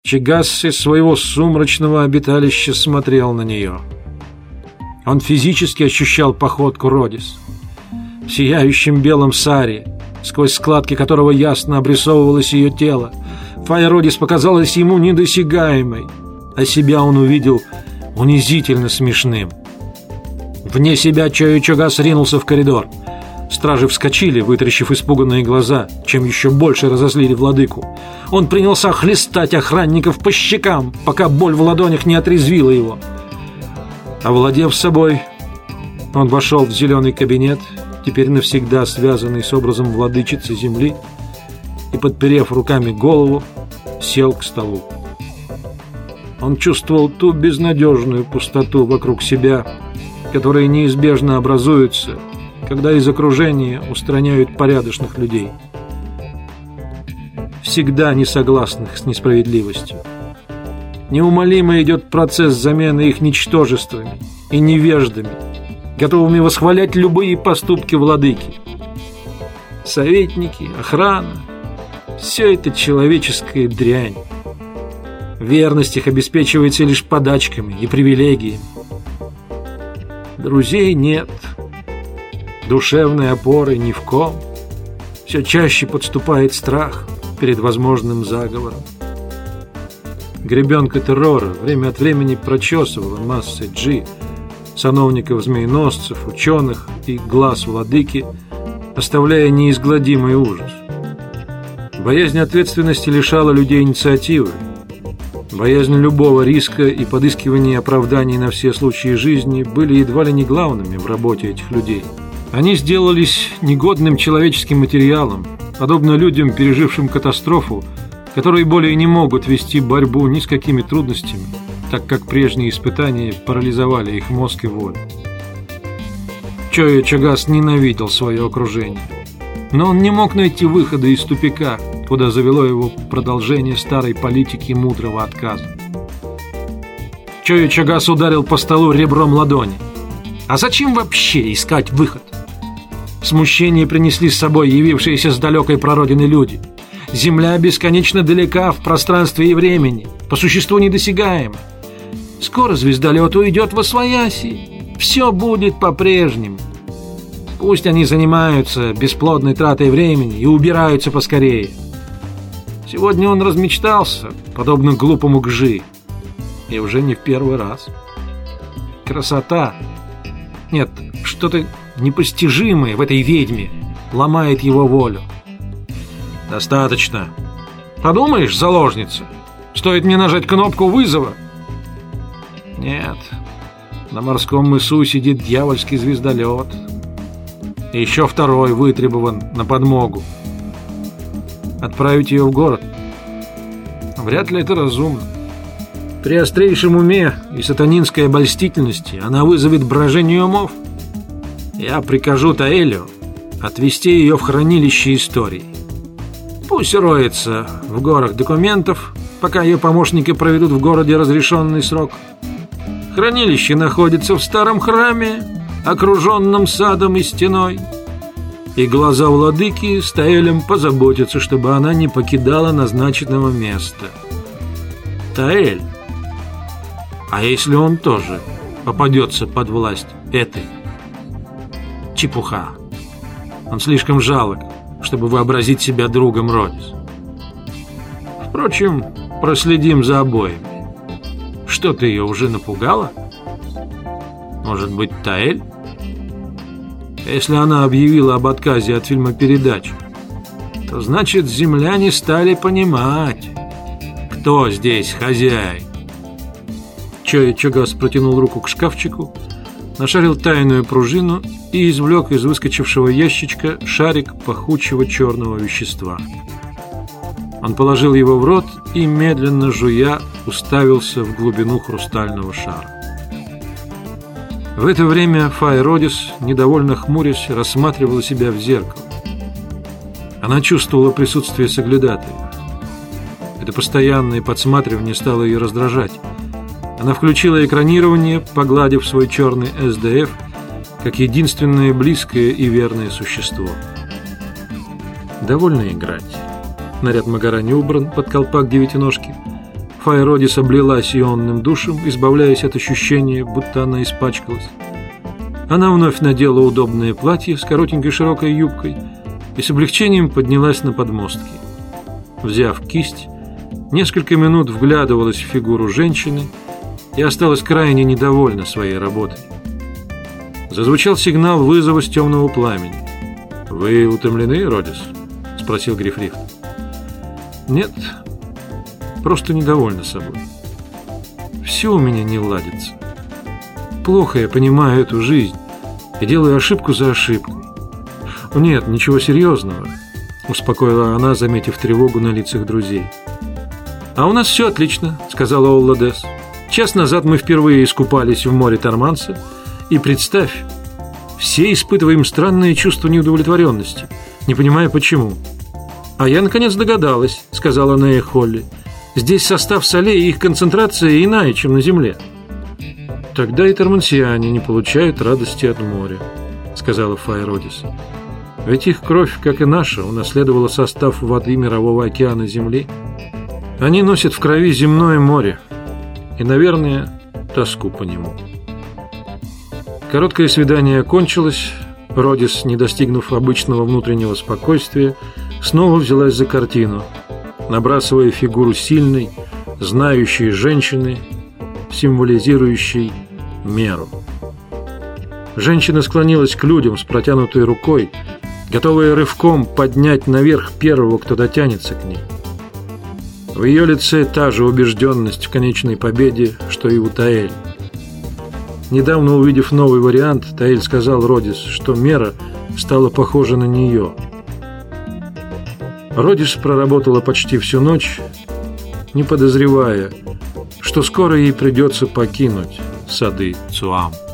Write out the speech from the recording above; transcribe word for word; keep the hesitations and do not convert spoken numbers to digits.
Чагас из своего сумрачного обиталища смотрел на нее. Он физически ощущал походку Родис. В сияющем белом саре, сквозь складки которого ясно обрисовывалось ее тело, Фая Родис показалась ему недосягаемой, а себя он увидел унизительно смешным. Вне себя Чойо Чагас ринулся в коридор. Стражи вскочили, вытаращив испуганные глаза, чем еще больше разозлили владыку. Он принялся хлестать охранников по щекам, пока боль в ладонях не отрезвила его. Овладев собой, он вошел в зеленый кабинет, теперь навсегда связанный с образом владычицы земли, и, подперев руками голову, сел к столу. Он чувствовал ту безнадежную пустоту вокруг себя, которая неизбежно образуется, когда из окружения устраняют порядочных людей, всегда несогласных с несправедливостью. Неумолимо идет процесс замены их ничтожествами и невеждами, готовыми восхвалять любые поступки владыки. Советники, охрана — все это человеческая дрянь. Верность их обеспечивается лишь подачками и привилегиями. Друзей нет, душевной опоры ни в ком. Все чаще подступает страх перед возможным заговором. Гребенка террора время от времени прочесывала массы Джи, сановников-змееносцев, ученых и глаз владыки, оставляя неизгладимый ужас. Боязнь ответственности лишала людей инициативы. Боязнь любого риска и подыскивание оправданий на все случаи жизни были едва ли не главными в работе этих людей. Они сделались негодным человеческим материалом, подобно людям, пережившим катастрофу, которые более не могут вести борьбу ни с какими трудностями, так как прежние испытания парализовали их мозг и волю. Чойо Чагас ненавидел свое окружение, но он не мог найти выхода из тупика, куда завело его продолжение старой политики мудрого отказа. Чойо Чагас ударил по столу ребром ладони. А зачем вообще искать выход? Смущение принесли с собой явившиеся с далекой прародины люди. Земля бесконечно далека в пространстве и времени, по существу недосягаема. Скоро звездолет уйдет восвояси, все будет по-прежнему. Пусть они занимаются бесплодной тратой времени и убираются поскорее. Сегодня он размечтался, подобно глупому Гжи, и уже не в первый раз. Красота, нет, что-то непостижимое в этой ведьме ломает его волю. Достаточно. Подумаешь, заложница, стоит мне нажать кнопку вызова? Нет, на морском мысу сидит дьявольский звездолет. И еще второй вытребован на подмогу. Отправить ее в город? Вряд ли это разумно. При острейшем уме и сатанинской обольстительности она вызовет брожение умов. Я прикажу Таэлю отвезти ее в хранилище истории. Пусть роется в горах документов, пока ее помощники проведут в городе разрешенный срок. Хранилище находится в старом храме, окруженном садом и стеной. И глаза владыки с Таэлем позаботятся, чтобы она не покидала назначенного места. Таэль, а если он тоже попадется под власть этой? Чепуха. Он слишком жалок, чтобы вообразить себя другом Родис. Впрочем, проследим за обоими. Что, ты ее уже напугала? Может быть, Таэль? Если она объявила об отказе от фильмопередач, то значит, земляне стали понимать, кто здесь хозяин. Чойо Чагас протянул руку к шкафчику, нашарил тайную пружину и извлек из выскочившего ящичка шарик пахучего черного вещества. Он положил его в рот и, медленно жуя, уставился в глубину хрустального шара. В это время Фая Родис, недовольно хмурясь, рассматривала себя в зеркало. Она чувствовала присутствие соглядатаев. Это постоянное подсматривание стало ее раздражать. Она включила экранирование, погладив свой черный эс дэ эф, как единственное близкое и верное существо. Довольно играть. Наряд Магарани убран под колпак девятиножки. Фая Родис облилась ионным душем, избавляясь от ощущения, будто она испачкалась. Она вновь надела удобное платье с коротенькой широкой юбкой и с облегчением поднялась на подмостки. Взяв кисть, несколько минут вглядывалась в фигуру женщины и осталась крайне недовольна своей работой. Зазвучал сигнал вызова с темного пламени. «Вы утомлены, Родис?» – спросил Грифрифт. «Нет, просто недовольна собой. Все у меня не ладится. Плохо я понимаю эту жизнь и делаю ошибку за ошибкой. Нет, ничего серьезного», – успокоила она, заметив тревогу на лицах друзей. «А у нас все отлично», – сказала Олла Дес. «Час назад мы впервые искупались в море Торманса, и представь, все испытываем странное чувство неудовлетворенности, не понимая почему». «А я, наконец, догадалась», — сказала Нея Холли. «Здесь состав солей и их концентрация иная, чем на Земле». «Тогда и тормансиане не получают радости от моря», — сказала Фая Родис. «Ведь их кровь, как и наша, унаследовала состав воды Мирового океана Земли. Они носят в крови земное море и, наверное, тоску по нему». Короткое свидание окончилось. Родис, не достигнув обычного внутреннего спокойствия, снова взялась за картину, набрасывая фигуру сильной, знающей женщины, символизирующей меру. Женщина склонилась к людям с протянутой рукой, готовая рывком поднять наверх первого, кто дотянется к ней. В ее лице та же убежденность в конечной победе, что и у Таэль. Недавно увидев новый вариант, Таэль сказал Родис, что мера стала похожа на нее. Родис проработала почти всю ночь, не подозревая, что скоро ей придется покинуть сады Цуам.